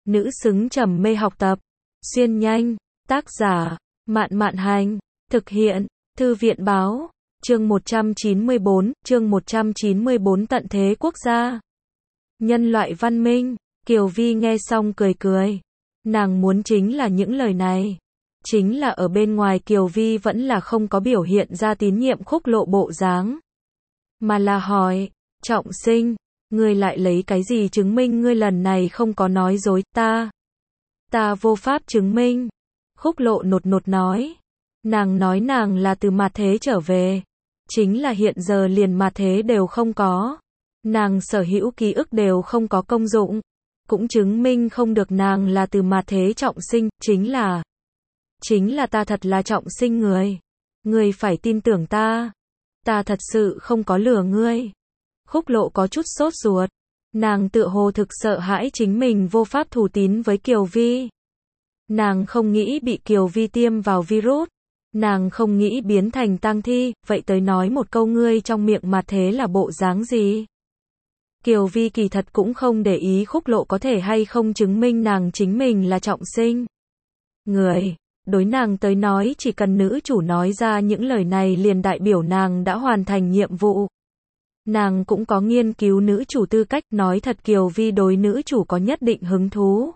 Nữ xứng trầm mê học tập. Xuyên nhanh. Tác giả. Mạn Mạn Hành. Thực hiện. Thư viện báo. Chương 194 Tận thế quốc gia. Nhân loại văn minh. Kiều Vi nghe xong cười cười. Nàng muốn chính là những lời này. Chính là ở bên ngoài Kiều Vi vẫn là không có biểu hiện ra tín nhiệm Khúc Lộ bộ dáng. Mà là hỏi, Trọng Sinh, ngươi lại lấy cái gì chứng minh ngươi lần này không có nói dối ta? Ta vô pháp chứng minh. Khúc Lộ nột nột nói. Nàng nói nàng là từ mạt thế trở về. Chính là hiện giờ liền mạt thế đều không có. Nàng sở hữu ký ức đều không có công dụng. Cũng chứng minh không được nàng là từ mạt thế trọng sinh, chính là ta thật là trọng sinh người. Ngươi phải tin tưởng ta. Ta thật sự không có lừa ngươi. Khúc Lộ có chút sốt ruột. Nàng tựa hồ thực sợ hãi chính mình vô pháp thủ tín với Kiều Vi. Nàng không nghĩ bị Kiều Vi tiêm vào virus. Nàng không nghĩ biến thành tang thi, vậy tới nói một câu ngươi trong miệng mạt thế là bộ dáng gì? Kiều Vi kỳ thật cũng không để ý Khúc Lộ có thể hay không chứng minh nàng chính mình là trọng sinh người. Đối nàng tới nói chỉ cần nữ chủ nói ra những lời này liền đại biểu nàng đã hoàn thành nhiệm vụ. Nàng cũng có nghiên cứu nữ chủ tư cách, nói thật Kiều Vi đối nữ chủ có nhất định hứng thú.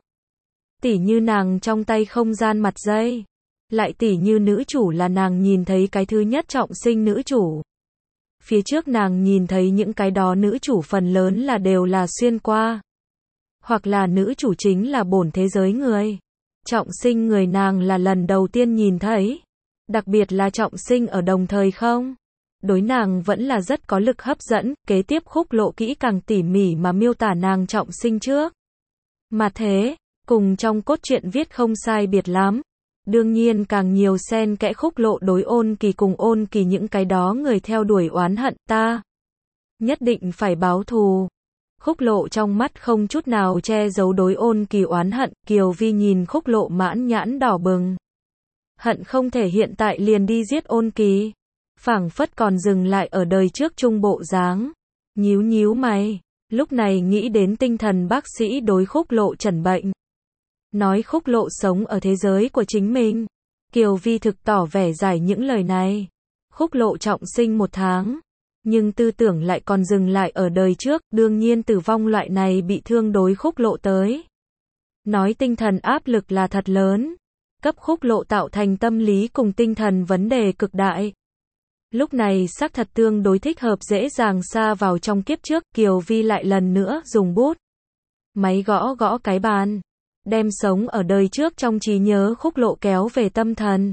Tỉ như nàng trong tay không gian mặt dây. Lại tỉ như nữ chủ là nàng nhìn thấy cái thứ nhất trọng sinh nữ chủ. Phía trước nàng nhìn thấy những cái đó nữ chủ phần lớn là đều là xuyên qua. Hoặc là nữ chủ chính là bổn thế giới người. Trọng sinh người nàng là lần đầu tiên nhìn thấy. Đặc biệt là trọng sinh ở đồng thời không. Đối nàng vẫn là rất có lực hấp dẫn, kế tiếp Khúc Lộ kỹ càng tỉ mỉ mà miêu tả nàng trọng sinh trước. Mà thế, cùng trong cốt truyện viết không sai biệt lắm. Đương nhiên càng nhiều xen kẽ Khúc Lộ đối Ôn Kỳ cùng Ôn Kỳ những cái đó người theo đuổi oán hận ta. Nhất định phải báo thù. Khúc Lộ trong mắt không chút nào che giấu đối Ôn Kỳ oán hận, Kiều Vi nhìn Khúc Lộ mãn nhãn đỏ bừng. Hận không thể hiện tại liền đi giết Ôn Kỳ. Phảng phất còn dừng lại ở đời trước trung bộ dáng. Nhíu nhíu mày, lúc này nghĩ đến tinh thần bác sĩ đối Khúc Lộ chẩn bệnh. Nói Khúc Lộ sống ở thế giới của chính mình. Kiều Vi thực tỏ vẻ giải những lời này. Khúc Lộ trọng sinh 1 tháng. Nhưng tư tưởng lại còn dừng lại ở đời trước, đương nhiên tử vong loại này bị thương đối Khúc Lộ tới. Nói tinh thần áp lực là thật lớn. Cấp Khúc Lộ tạo thành tâm lý cùng tinh thần vấn đề cực đại. Lúc này xác thật tương đối thích hợp dễ dàng sa vào trong kiếp trước, Kiều Vi lại lần nữa dùng bút. Máy gõ gõ cái bàn. Đem sống ở đời trước trong trí nhớ Khúc Lộ kéo về tâm thần.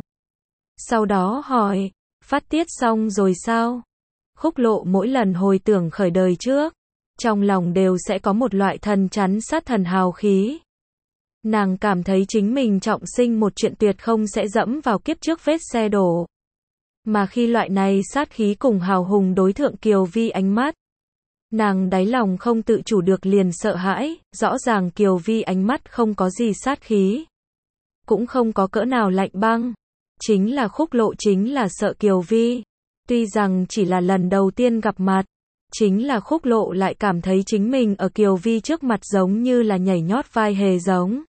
Sau đó hỏi, phát tiết xong rồi sao? Khúc Lộ mỗi lần hồi tưởng khởi đời trước, trong lòng đều sẽ có một loại thần chắn sát thần hào khí. Nàng cảm thấy chính mình trọng sinh một chuyện tuyệt không sẽ dẫm vào kiếp trước vết xe đổ. Mà khi loại này sát khí cùng hào hùng đối thượng Kiều Vi ánh mắt, nàng đáy lòng không tự chủ được liền sợ hãi, rõ ràng Kiều Vi ánh mắt không có gì sát khí. Cũng không có cỡ nào lạnh băng. Chính là Khúc Lộ chính là sợ Kiều Vi. Tuy rằng chỉ là lần đầu tiên gặp mặt, chính là Khúc Lộ lại cảm thấy chính mình ở Kiều Vi trước mặt giống như là nhảy nhót vai hề giống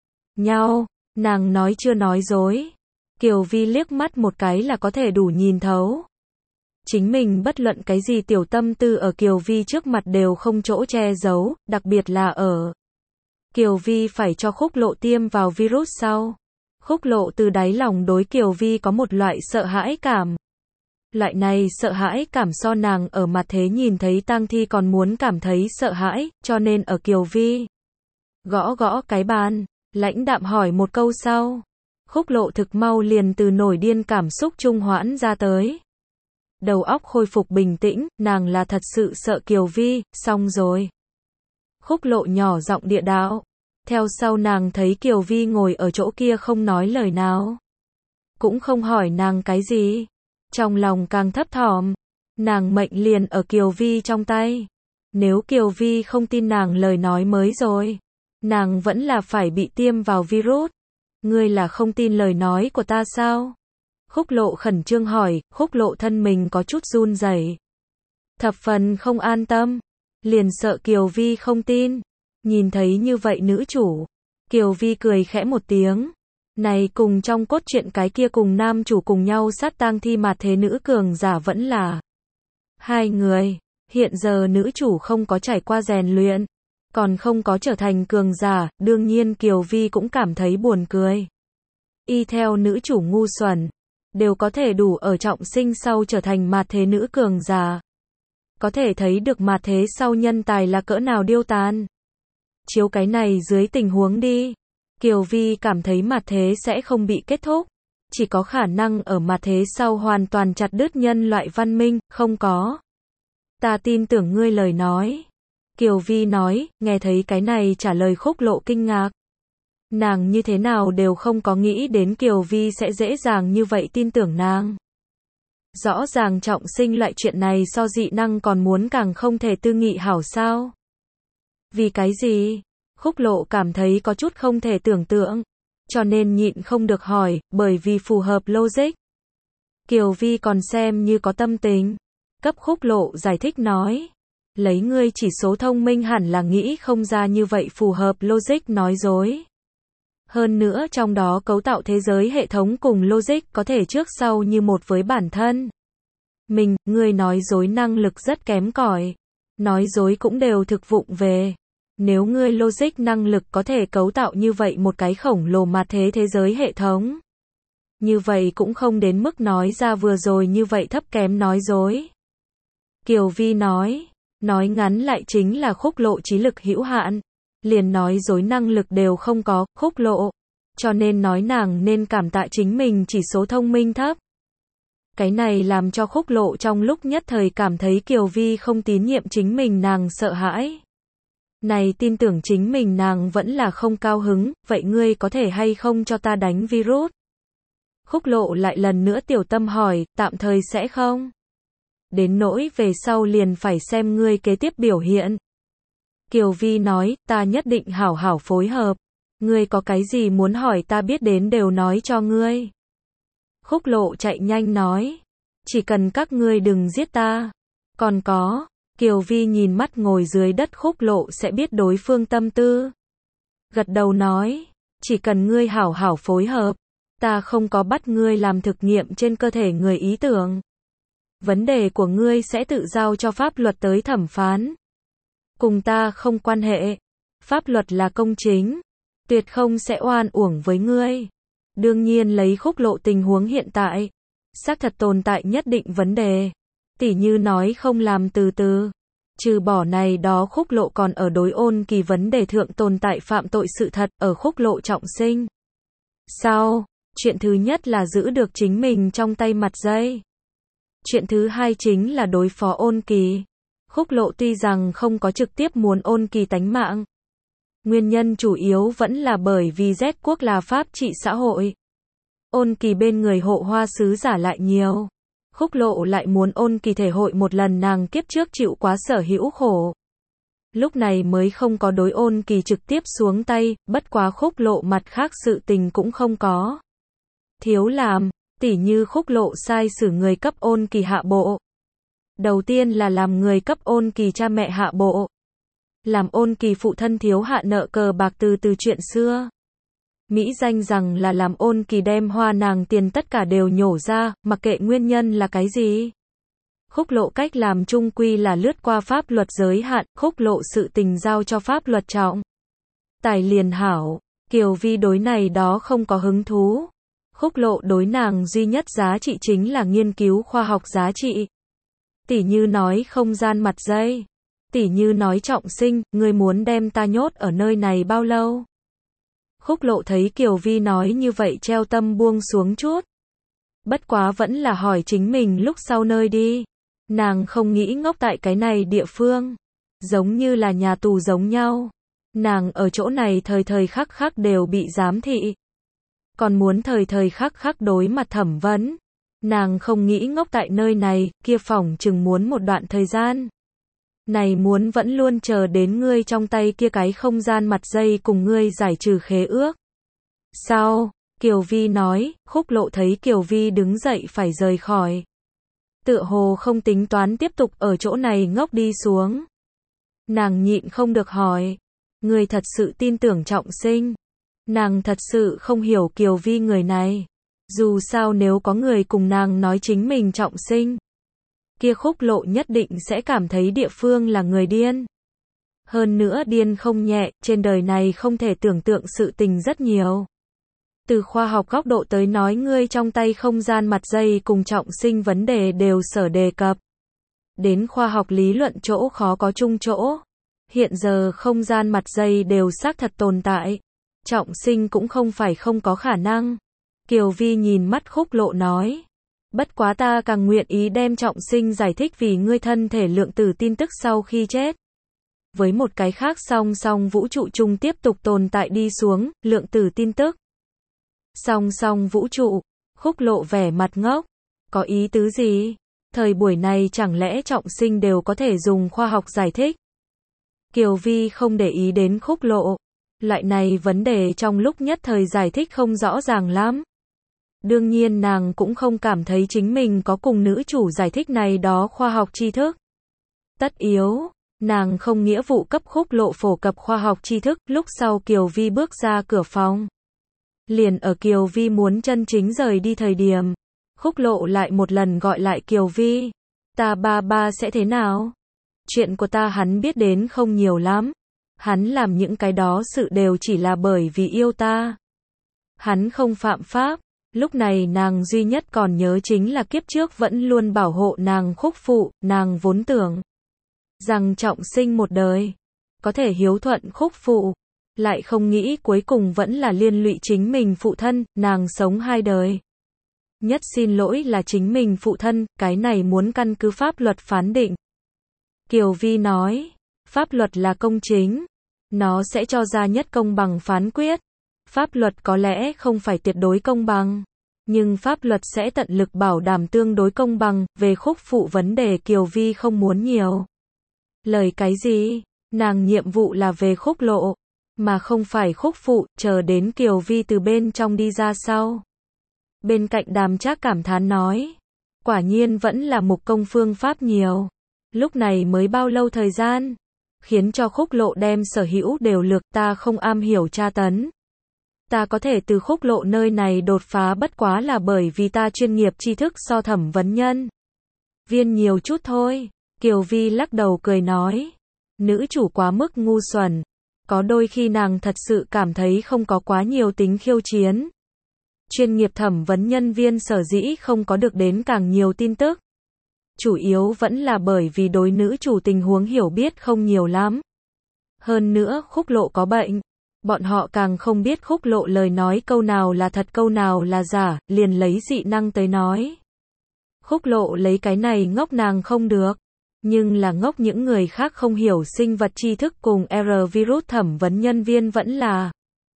nhau, nàng nói chưa nói dối. Kiều Vi liếc mắt một cái là có thể đủ nhìn thấu. Chính mình bất luận cái gì tiểu tâm tư ở Kiều Vi trước mặt đều không chỗ che giấu, đặc biệt là ở Kiều Vi phải cho Khúc Lộ tiêm vào virus sau. Khúc Lộ từ đáy lòng đối Kiều Vi có một loại sợ hãi cảm. Loại này sợ hãi cảm so nàng ở mặt thế nhìn thấy tang thi còn muốn cảm thấy sợ hãi, cho nên ở Kiều Vi gõ gõ cái bàn, lãnh đạm hỏi một câu sau. Khúc Lộ thực mau liền từ nổi điên cảm xúc trung hoãn ra tới. Đầu óc khôi phục bình tĩnh, nàng là thật sự sợ Kiều Vi, xong rồi. Khúc Lộ nhỏ giọng địa đạo. Theo sau nàng thấy Kiều Vi ngồi ở chỗ kia không nói lời nào. Cũng không hỏi nàng cái gì. Trong lòng càng thấp thỏm. Nàng mệnh liền ở Kiều Vi trong tay. Nếu Kiều Vi không tin nàng lời nói mới rồi, nàng vẫn là phải bị tiêm vào virus. Ngươi là không tin lời nói của ta sao? Khúc Lộ khẩn trương hỏi, Khúc Lộ thân mình có chút run rẩy. Thập phần không an tâm. Liền sợ Kiều Vi không tin. Nhìn thấy như vậy nữ chủ, Kiều Vi cười khẽ một tiếng. Này cùng trong cốt truyện cái kia cùng nam chủ cùng nhau sát tang thi mà thế nữ cường giả vẫn là hai người. Hiện giờ nữ chủ không có trải qua rèn luyện, còn không có trở thành cường giả, đương nhiên Kiều Vi cũng cảm thấy buồn cười. Y theo nữ chủ ngu xuẩn, đều có thể đủ ở trọng sinh sau trở thành mà thế nữ cường giả. Có thể thấy được mà thế sau nhân tài là cỡ nào điêu tàn. Chiếu cái này dưới tình huống đi, Kiều Vi cảm thấy mà thế sẽ không bị kết thúc, chỉ có khả năng ở mà thế sau hoàn toàn chặt đứt nhân loại văn minh, không có. Ta tin tưởng ngươi lời nói. Kiều Vi nói, nghe thấy cái này trả lời Khúc Lộ kinh ngạc. Nàng như thế nào đều không có nghĩ đến Kiều Vi sẽ dễ dàng như vậy tin tưởng nàng. Rõ ràng trọng sinh loại chuyện này so dị năng còn muốn càng không thể tư nghị hảo sao. Vì cái gì? Khúc Lộ cảm thấy có chút không thể tưởng tượng, cho nên nhịn không được hỏi, bởi vì phù hợp logic. Kiều Vi còn xem như có tâm tình, cấp Khúc Lộ giải thích nói. Lấy ngươi chỉ số thông minh hẳn là nghĩ không ra như vậy phù hợp logic nói dối. Hơn nữa trong đó cấu tạo thế giới hệ thống cùng logic có thể trước sau như một với bản thân. Ngươi nói dối năng lực rất kém cỏi. Nói dối cũng đều thực vụng về. Nếu ngươi logic năng lực có thể cấu tạo như vậy một cái khổng lồ mà thế giới hệ thống, như vậy cũng không đến mức nói ra vừa rồi như vậy thấp kém nói dối. Kiều Vi nói ngắn lại chính là Khúc Lộ trí lực hữu hạn, liền nói dối năng lực đều không có, Khúc Lộ. Cho nên nói nàng nên cảm tạ chính mình chỉ số thông minh thấp. Cái này làm cho Khúc Lộ trong lúc nhất thời cảm thấy Kiều Vi không tín nhiệm chính mình, nàng sợ hãi. Này tin tưởng chính mình nàng vẫn là không cao hứng, vậy ngươi có thể hay không cho ta đánh virus? Khúc Lộ lại lần nữa tiểu tâm hỏi, tạm thời sẽ không. Đến nỗi về sau liền phải xem ngươi kế tiếp biểu hiện. Kiều Vi nói, ta nhất định hảo hảo phối hợp. Ngươi có cái gì muốn hỏi ta biết đến đều nói cho ngươi. Khúc Lộ chạy nhanh nói, chỉ cần các ngươi đừng giết ta. Còn có, Kiều Vi nhìn mắt ngồi dưới đất Khúc Lộ sẽ biết đối phương tâm tư. Gật đầu nói, chỉ cần ngươi hảo hảo phối hợp, ta không có bắt ngươi làm thực nghiệm trên cơ thể người ý tưởng. Vấn đề của ngươi sẽ tự giao cho pháp luật tới thẩm phán. Cùng ta không quan hệ. Pháp luật là công chính, tuyệt không sẽ oan uổng với ngươi. Đương nhiên lấy Khúc Lộ tình huống hiện tại, xác thật tồn tại nhất định vấn đề. Tỉ như nói không làm từ từ. Trừ bỏ này đó Khúc Lộ còn ở đối Ôn Kỳ vấn đề thượng tồn tại phạm tội sự thật ở Khúc Lộ trọng sinh. Sau, chuyện thứ nhất là giữ được chính mình trong tay mặt dây. Chuyện thứ hai chính là đối phó Ôn Kỳ. Khúc Lộ tuy rằng không có trực tiếp muốn Ôn Kỳ tánh mạng. Nguyên nhân chủ yếu vẫn là bởi vì Z quốc là pháp trị xã hội. Ôn Kỳ bên người hộ hoa sứ giả lại nhiều. Khúc Lộ lại muốn Ôn Kỳ thể hội một lần nàng kiếp trước chịu quá sở hữu khổ. Lúc này mới không có đối Ôn Kỳ trực tiếp xuống tay, bất quá Khúc Lộ mặt khác sự tình cũng không có. Thiếu làm, tỉ như Khúc Lộ sai xử người cấp Ôn Kỳ hạ bộ. Đầu tiên là làm người cấp Ôn Kỳ cha mẹ hạ bộ. Làm Ôn Kỳ phụ thân thiếu hạ nợ cờ bạc từ chuyện xưa. Mỹ danh rằng là làm Ôn Kỳ đem hoa nàng tiền tất cả đều nhổ ra, mặc kệ nguyên nhân là cái gì. Khúc Lộ cách làm chung quy là lướt qua pháp luật giới hạn, Khúc Lộ sự tình giao cho pháp luật trọng. Tài liền hảo, Kiều Vi đối này đó không có hứng thú. Khúc Lộ đối nàng duy nhất giá trị chính là nghiên cứu khoa học giá trị. Tỉ như nói không gian mặt dây. Tỉ như nói trọng sinh, ngươi muốn đem ta nhốt ở nơi này bao lâu? Khúc Lộ thấy Kiều Vi nói như vậy treo tâm buông xuống chút. Bất quá vẫn là hỏi chính mình lúc sau nơi đi. Nàng không nghĩ ngốc tại cái này địa phương. Giống như là nhà tù giống nhau. Nàng ở chỗ này thời thời khắc khắc đều bị giám thị. Còn muốn thời thời khắc khắc đối mặt thẩm vấn. Nàng không nghĩ ngốc tại nơi này, kia phỏng chừng muốn một đoạn thời gian. Này muốn vẫn luôn chờ đến ngươi trong tay kia cái không gian mặt dây cùng ngươi giải trừ khế ước. Sao? Kiều Vi nói, Khúc Lộ thấy Kiều Vi đứng dậy phải rời khỏi. Tựa hồ không tính toán tiếp tục ở chỗ này ngốc đi xuống. Nàng nhịn không được hỏi. Ngươi thật sự tin tưởng trọng sinh? Nàng thật sự không hiểu Kiều Vi người này. Dù sao nếu có người cùng nàng nói chính mình trọng sinh, kia Khúc Lộ nhất định sẽ cảm thấy địa phương là người điên. Hơn nữa điên không nhẹ, trên đời này không thể tưởng tượng sự tình rất nhiều. Từ khoa học góc độ tới nói ngươi trong tay không gian mặt dây cùng trọng sinh vấn đề đều sở đề cập. Đến khoa học lý luận chỗ khó có chung chỗ. Hiện giờ không gian mặt dây đều xác thật tồn tại. Trọng sinh cũng không phải không có khả năng. Kiều Vi nhìn mắt Khúc Lộ nói. Bất quá ta càng nguyện ý đem trọng sinh giải thích vì ngươi thân thể lượng tử tin tức sau khi chết. Với một cái khác song song vũ trụ chung tiếp tục tồn tại đi xuống, lượng tử tin tức. Song song vũ trụ, Khúc Lộ vẻ mặt ngốc. Có ý tứ gì? Thời buổi này chẳng lẽ trọng sinh đều có thể dùng khoa học giải thích? Kiều Vi không để ý đến Khúc Lộ. Loại này vấn đề trong lúc nhất thời giải thích không rõ ràng lắm. Đương nhiên nàng cũng không cảm thấy chính mình có cùng nữ chủ giải thích này đó khoa học tri thức. Tất yếu, nàng không nghĩa vụ cấp Khúc Lộ phổ cập khoa học tri thức. Lúc sau Kiều Vi bước ra cửa phòng. Liền ở Kiều Vi muốn chân chính rời đi thời điểm, Khúc Lộ lại một lần gọi lại Kiều Vi. Ta ba sẽ thế nào? Chuyện của ta hắn biết đến không nhiều lắm. Hắn làm những cái đó sự đều chỉ là bởi vì yêu ta. Hắn không phạm pháp. Lúc này nàng duy nhất còn nhớ chính là kiếp trước vẫn luôn bảo hộ nàng Khúc phụ, nàng vốn tưởng rằng trọng sinh một đời, có thể hiếu thuận Khúc phụ. Lại không nghĩ cuối cùng vẫn là liên lụy chính mình phụ thân, nàng sống 2 đời. Nhất xin lỗi là chính mình phụ thân, cái này muốn căn cứ pháp luật phán định. Kiều Vi nói, pháp luật là công chính, nó sẽ cho ra nhất công bằng phán quyết. Pháp luật có lẽ không phải tuyệt đối công bằng, nhưng pháp luật sẽ tận lực bảo đảm tương đối công bằng. Về Khúc phụ vấn đề Kiều Vi không muốn nhiều lời cái gì, nàng nhiệm vụ là về Khúc Lộ, mà không phải Khúc phụ. Chờ đến Kiều Vi từ bên trong đi ra sau, bên cạnh Đàm Trác cảm thán nói, quả nhiên vẫn là mục công phương pháp nhiều. Lúc này mới bao lâu thời gian, khiến cho Khúc Lộ đem sở hữu đều lược. Ta không am hiểu tra tấn. Ta có thể từ Khúc Lộ nơi này đột phá bất quá là bởi vì ta chuyên nghiệp tri thức so thẩm vấn nhân viên nhiều chút thôi. Kiều Vi lắc đầu cười nói, nữ chủ quá mức ngu xuẩn. Có đôi khi nàng thật sự cảm thấy không có quá nhiều tính khiêu chiến. Chuyên nghiệp thẩm vấn nhân viên sở dĩ không có được đến càng nhiều tin tức, chủ yếu vẫn là bởi vì đối nữ chủ tình huống hiểu biết không nhiều lắm. Hơn nữa Khúc Lộ có bệnh, bọn họ càng không biết Khúc Lộ lời nói câu nào là thật câu nào là giả. Liền lấy dị năng tới nói, Khúc Lộ lấy cái này ngốc nàng không được, nhưng là ngốc những người khác không hiểu sinh vật tri thức cùng virus thẩm vấn nhân viên vẫn là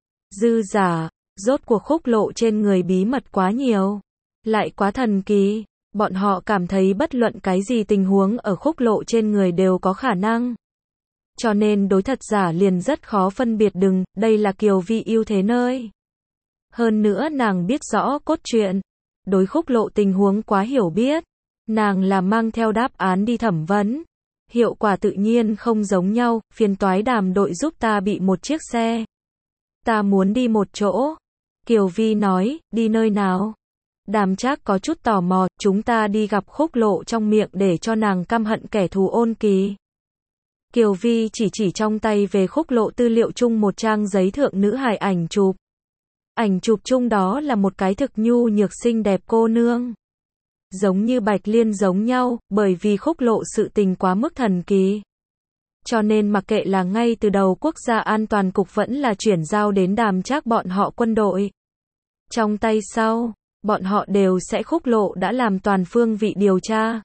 dư giả. Rốt cuộc Khúc Lộ trên người bí mật quá nhiều, lại quá thần kỳ, bọn họ cảm thấy bất luận cái gì tình huống ở Khúc Lộ trên người đều có khả năng. Cho nên đối thật giả liền rất khó phân biệt. Đây là Kiều Vi ưu thế nơi. Hơn nữa nàng biết rõ cốt truyện, đối Khúc Lộ tình huống quá hiểu biết, nàng là mang theo đáp án đi thẩm vấn, hiệu quả tự nhiên không giống nhau. Phiền toái Đàm đội giúp ta bị một chiếc xe, ta muốn đi một chỗ. Kiều Vi nói, đi nơi nào? Đàm Trác có chút tò mò. Chúng ta đi gặp Khúc Lộ trong miệng để cho nàng căm hận kẻ thù Ôn Kỳ. Kiều Vi chỉ trong tay về Khúc Lộ tư liệu chung một trang giấy thượng nữ hài ảnh chụp. Ảnh chụp chung đó là một cái thực nhu nhược xinh đẹp cô nương, giống như Bạch Liên giống nhau. Bởi vì Khúc Lộ sự tình quá mức thần kỳ, cho nên mặc kệ là ngay từ đầu Quốc gia an toàn cục vẫn là chuyển giao đến Đàm Trác bọn họ quân đội trong tay sau, bọn họ đều sẽ Khúc Lộ đã làm toàn phương vị điều tra.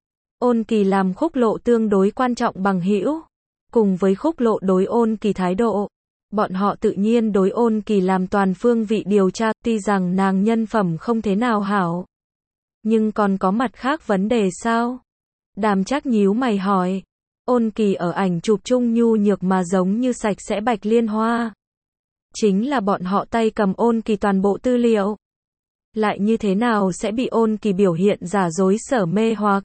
Ôn Kỳ làm Khúc Lộ tương đối quan trọng bằng hữu, cùng với Khúc Lộ đối Ôn Kỳ thái độ, bọn họ tự nhiên đối Ôn Kỳ làm toàn phương vị điều tra. Tuy rằng nàng nhân phẩm không thế nào hảo, nhưng còn có mặt khác vấn đề sao? Đàm Trác nhíu mày hỏi. Ôn Kỳ ở ảnh chụp chung nhu nhược mà giống như sạch sẽ bạch liên hoa. Chính là bọn họ tay cầm Ôn Kỳ toàn bộ tư liệu, lại như thế nào sẽ bị Ôn Kỳ biểu hiện giả dối sở mê hoặc?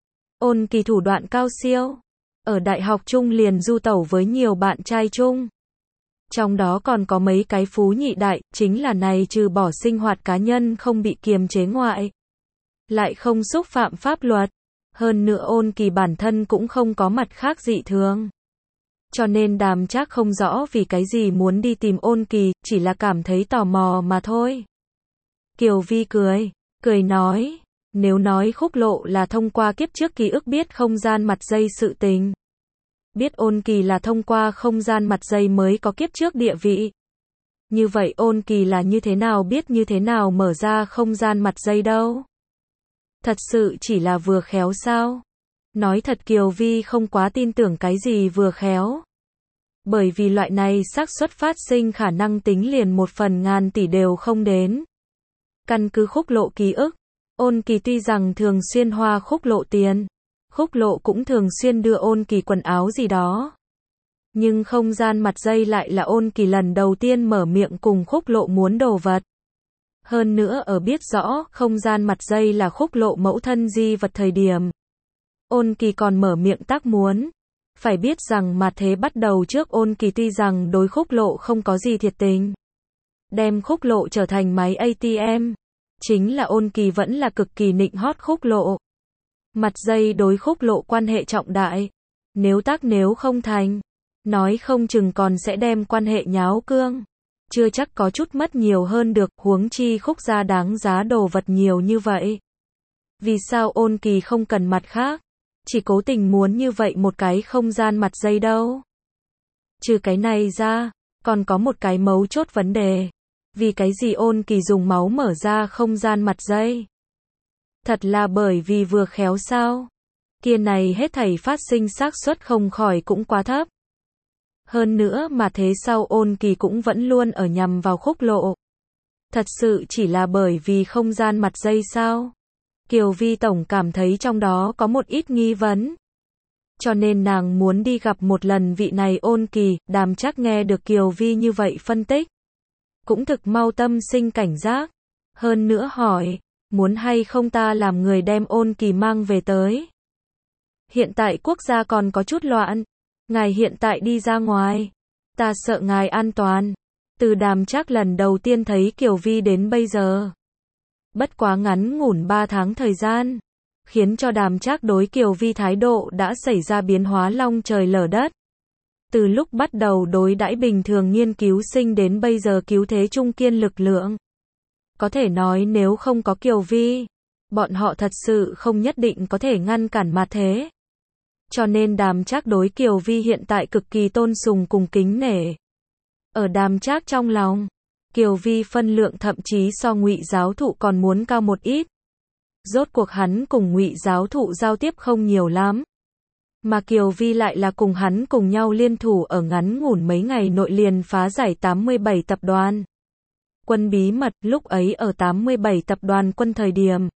Ôn Kỳ thủ đoạn cao siêu, ở đại học chung liền du tẩu với nhiều bạn trai chung. Trong đó còn có mấy cái phú nhị đại, chính là này trừ bỏ sinh hoạt cá nhân không bị kiềm chế ngoại, lại không xúc phạm pháp luật. Hơn nữa Ôn Kỳ bản thân cũng không có mặt khác dị thường. Cho nên Đàm Trác không rõ vì cái gì muốn đi tìm Ôn Kỳ, chỉ là cảm thấy tò mò mà thôi. Kiều Vi cười nói, nếu nói Khúc Lộ là thông qua kiếp trước ký ức biết không gian mặt dây sự tình, biết Ôn Kỳ là thông qua không gian mặt dây mới có kiếp trước địa vị. Như vậy Ôn Kỳ là như thế nào biết như thế nào mở ra không gian mặt dây đâu? Thật sự chỉ là vừa khéo sao? Nói thật Kiều Vi không quá tin tưởng cái gì vừa khéo. Bởi vì loại này xác suất phát sinh khả năng tính liền 1/1000 tỷ đều không đến. Căn cứ Khúc Lộ ký ức, Ôn Kỳ tuy rằng thường xuyên hoa Khúc Lộ tiền, Khúc Lộ cũng thường xuyên đưa Ôn Kỳ quần áo gì đó. Nhưng không gian mặt dây lại là Ôn Kỳ lần đầu tiên mở miệng cùng Khúc Lộ muốn đồ vật. Hơn nữa ở biết rõ không gian mặt dây là Khúc Lộ mẫu thân di vật thời điểm, Ôn Kỳ còn mở miệng tác muốn. Phải biết rằng mà thế bắt đầu trước Ôn Kỳ tuy rằng đối Khúc Lộ không có gì thiệt tình, đem Khúc Lộ trở thành máy ATM, chính là Ôn Kỳ vẫn là cực kỳ nịnh hót Khúc Lộ. Mặt dây đối Khúc Lộ quan hệ trọng đại, nếu không thành, nói không chừng còn sẽ đem quan hệ nháo cương, chưa chắc có chút mất nhiều hơn được, huống chi Khúc gia đáng giá đồ vật nhiều như vậy. Vì sao Ôn Kỳ không cần mặt khác, chỉ cố tình muốn như vậy một cái không gian mặt dây đâu? Trừ cái này ra, còn có một cái mấu chốt vấn đề. Vì cái gì Ôn Kỳ dùng máu mở ra không gian mặt dây? Thật là bởi vì vừa khéo sao? Kia này hết thảy phát sinh xác suất không khỏi cũng quá thấp. Hơn nữa mà thế sau Ôn Kỳ cũng vẫn luôn ở nhằm vào Khúc Lộ. Thật sự chỉ là bởi vì không gian mặt dây sao? Kiều Vi tổng cảm thấy trong đó có một ít nghi vấn. Cho nên nàng muốn đi gặp một lần vị này Ôn Kỳ. Đàm Trác nghe được Kiều Vi như vậy phân tích, cũng thực mau tâm sinh cảnh giác. Hơn nữa hỏi, muốn hay không ta làm người đem Ôn Kỳ mang về tới? Hiện tại quốc gia còn có chút loạn, ngài hiện tại đi ra ngoài, ta sợ ngài an toàn. Từ Đàm Trác lần đầu tiên thấy Kiều Vi đến bây giờ, bất quá ngắn ngủn 3 tháng thời gian, khiến cho Đàm Trác đối Kiều Vi thái độ đã xảy ra biến hóa long trời lở đất. Từ lúc bắt đầu đối đãi bình thường nghiên cứu sinh đến bây giờ cứu thế trung kiên lực lượng. Có thể nói nếu không có Kiều Vi, bọn họ thật sự không nhất định có thể ngăn cản mà thế. Cho nên Đàm Trác đối Kiều Vi hiện tại cực kỳ tôn sùng cùng kính nể. Ở Đàm Trác trong lòng, Kiều Vi phân lượng thậm chí so Ngụy giáo thụ còn muốn cao một ít. Rốt cuộc hắn cùng Ngụy giáo thụ giao tiếp không nhiều lắm, mà Kiều Vi lại là cùng hắn cùng nhau liên thủ ở ngắn ngủn mấy ngày nội liền phá giải 87 tập đoàn quân bí mật. Lúc ấy ở 87 tập đoàn quân thời điểm,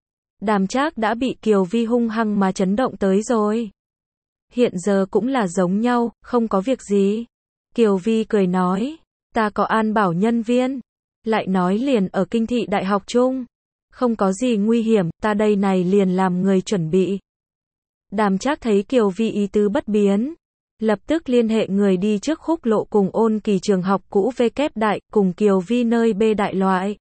Đàm Trác đã bị Kiều Vi hung hăng mà chấn động tới rồi. Hiện giờ cũng là giống nhau, không có việc gì. Kiều Vi cười nói, ta có an bảo nhân viên, lại nói liền ở Kinh thị đại học chung, không có gì nguy hiểm, ta đây này liền làm người chuẩn bị. Đàm Trác thấy Kiều Vi ý tứ bất biến, lập tức liên hệ người đi trước Khúc Lộ cùng Ôn Kỳ trường học cũ V kép đại, cùng Kiều Vi nơi B đại loại.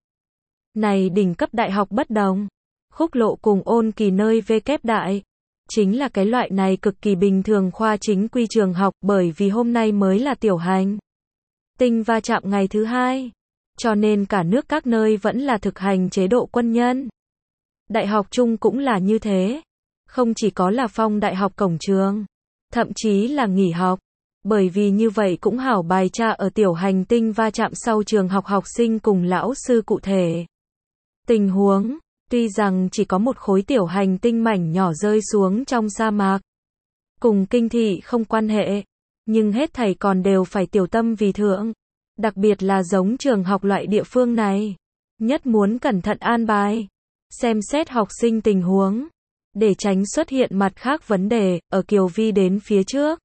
Này đỉnh cấp đại học bất đồng, Khúc Lộ cùng Ôn Kỳ nơi V kép đại, chính là cái loại này cực kỳ bình thường khoa chính quy trường học, bởi vì hôm nay mới là tiểu hành tinh va chạm ngày thứ 2, cho nên cả nước các nơi vẫn là thực hành chế độ quân nhân. Đại học chung cũng là như thế, không chỉ có là phong đại học cổng trường, thậm chí là nghỉ học, bởi vì như vậy cũng hảo bài tra ở tiểu hành tinh va chạm sau trường học học sinh cùng lão sư cụ thể tình huống. Tuy rằng chỉ có một khối tiểu hành tinh mảnh nhỏ rơi xuống trong sa mạc, cùng kinh thị không quan hệ, nhưng hết thảy còn đều phải tiểu tâm vì thượng. Đặc biệt là giống trường học loại địa phương này, nhất muốn cẩn thận an bài, xem xét học sinh tình huống, để tránh xuất hiện mặt khác vấn đề. Ở Kiều Vi đến phía trước,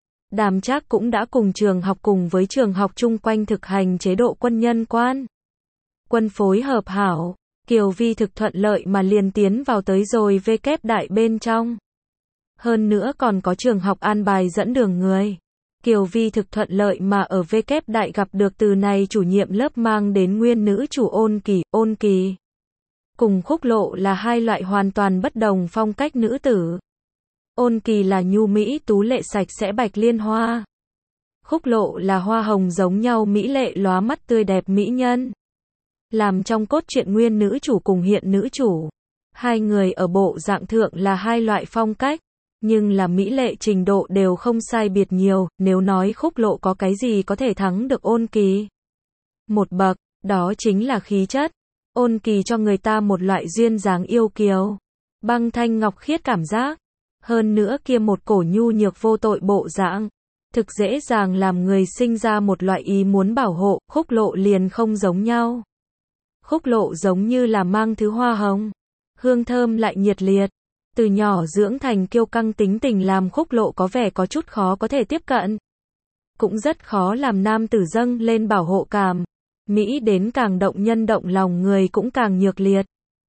Đàm Trác cũng đã cùng trường học cùng với trường học chung quanh thực hành chế độ quân nhân quan quân phối hợp hảo. Kiều Vi thực thuận lợi mà liền tiến vào tới rồi V kép đại bên trong. Hơn nữa còn có trường học an bài dẫn đường người. Kiều Vi thực thuận lợi mà ở VK Đại gặp được từ này chủ nhiệm lớp mang đến nguyên nữ chủ Ôn Kỳ. Cùng Khúc Lộ là hai loại hoàn toàn bất đồng phong cách nữ tử. Ôn Kỳ là nhu mỹ tú lệ sạch sẽ bạch liên hoa. Khúc Lộ là hoa hồng giống nhau mỹ lệ lóa mắt tươi đẹp mỹ nhân. Làm trong cốt truyện nguyên nữ chủ cùng hiện nữ chủ. Hai người ở bộ dạng thượng là hai loại phong cách, nhưng là mỹ lệ trình độ đều không sai biệt nhiều, nếu nói Khúc Lộ có cái gì có thể thắng được Ôn Kỳ. Một bậc, đó chính là khí chất. Ôn Kỳ cho người ta một loại duyên dáng yêu kiều, băng thanh ngọc khiết cảm giác. Hơn nữa kia một cổ nhu nhược vô tội bộ dạng, thực dễ dàng làm người sinh ra một loại ý muốn bảo hộ. Khúc Lộ liền không giống nhau. Khúc Lộ giống như là mang thứ hoa hồng, hương thơm lại nhiệt liệt. Từ nhỏ dưỡng thành kiêu căng tính tình làm Khúc Lộ có vẻ có chút khó có thể tiếp cận. Cũng rất khó làm nam tử dâng lên bảo hộ cảm. Mỹ đến càng động nhân động lòng người cũng càng nhược liệt.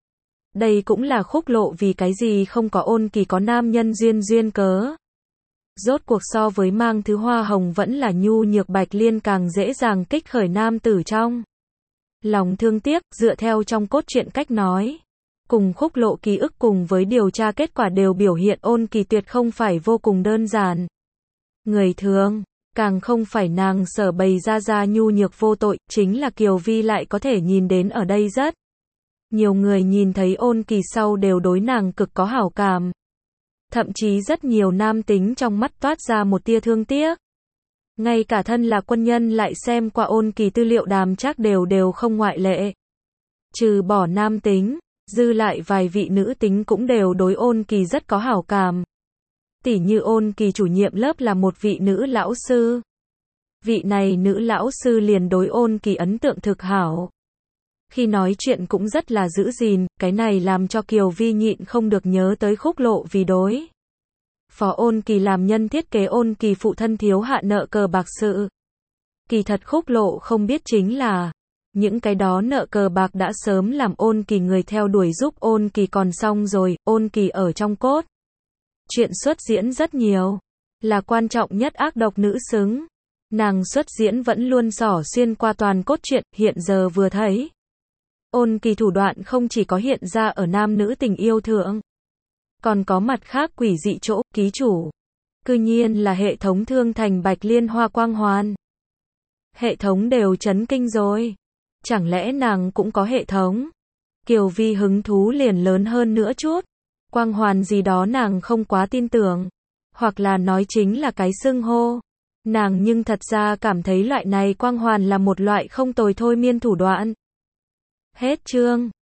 Đây cũng là Khúc Lộ vì cái gì không có Ôn Kỳ có nam nhân duyên cớ. Rốt cuộc so với mang thứ hoa hồng vẫn là nhu nhược bạch liên càng dễ dàng kích khởi nam tử trong lòng thương tiếc, dựa theo trong cốt truyện cách nói. Cùng Khúc Lộ ký ức cùng với điều tra kết quả đều biểu hiện Ôn Kỳ tuyệt không phải vô cùng đơn giản. Người thường, càng không phải nàng sở bày ra nhu nhược vô tội, chính là Kiều Vi lại có thể nhìn đến ở đây rất. Nhiều người nhìn thấy Ôn Kỳ sau đều đối nàng cực có hảo cảm. Thậm chí rất nhiều nam tính trong mắt toát ra một tia thương tiếc. Ngay cả thân là quân nhân lại xem qua Ôn Kỳ tư liệu đàm trác đều không ngoại lệ. Trừ bỏ nam tính, dư lại vài vị nữ tính cũng đều đối Ôn Kỳ rất có hảo cảm. Tỉ như Ôn Kỳ chủ nhiệm lớp là một vị nữ lão sư. Vị này nữ lão sư liền đối Ôn Kỳ ấn tượng thực hảo. Khi nói chuyện cũng rất là giữ gìn, cái này làm cho Kiều Vi nhịn không được nhớ tới Khúc Lộ vì đối phó Ôn Kỳ làm nhân thiết kế Ôn Kỳ phụ thân thiếu hạ nợ cờ bạc sự. Kỳ thật Khúc Lộ không biết chính là những cái đó nợ cờ bạc đã sớm làm Ôn Kỳ người theo đuổi giúp Ôn Kỳ còn xong rồi. Ôn Kỳ ở trong cốt chuyện xuất diễn rất nhiều, là quan trọng nhất ác độc nữ xứng. Nàng xuất diễn vẫn luôn xỏ xuyên qua toàn cốt truyện, hiện giờ vừa thấy Ôn Kỳ thủ đoạn không chỉ có hiện ra ở nam nữ tình yêu thượng, còn có mặt khác quỷ dị chỗ. Ký chủ cư nhiên là hệ thống thương thành bạch liên hoa quang hoàn. Hệ thống đều chấn kinh rồi. Chẳng lẽ nàng cũng có hệ thống? Kiều Vi hứng thú liền lớn hơn nữa chút. Quang hoàn gì đó nàng không quá tin tưởng. Hoặc là nói chính là cái xưng hô. Nàng nhưng thật ra cảm thấy loại này quang hoàn là một loại không tồi thôi miên thủ đoạn. Hết chương.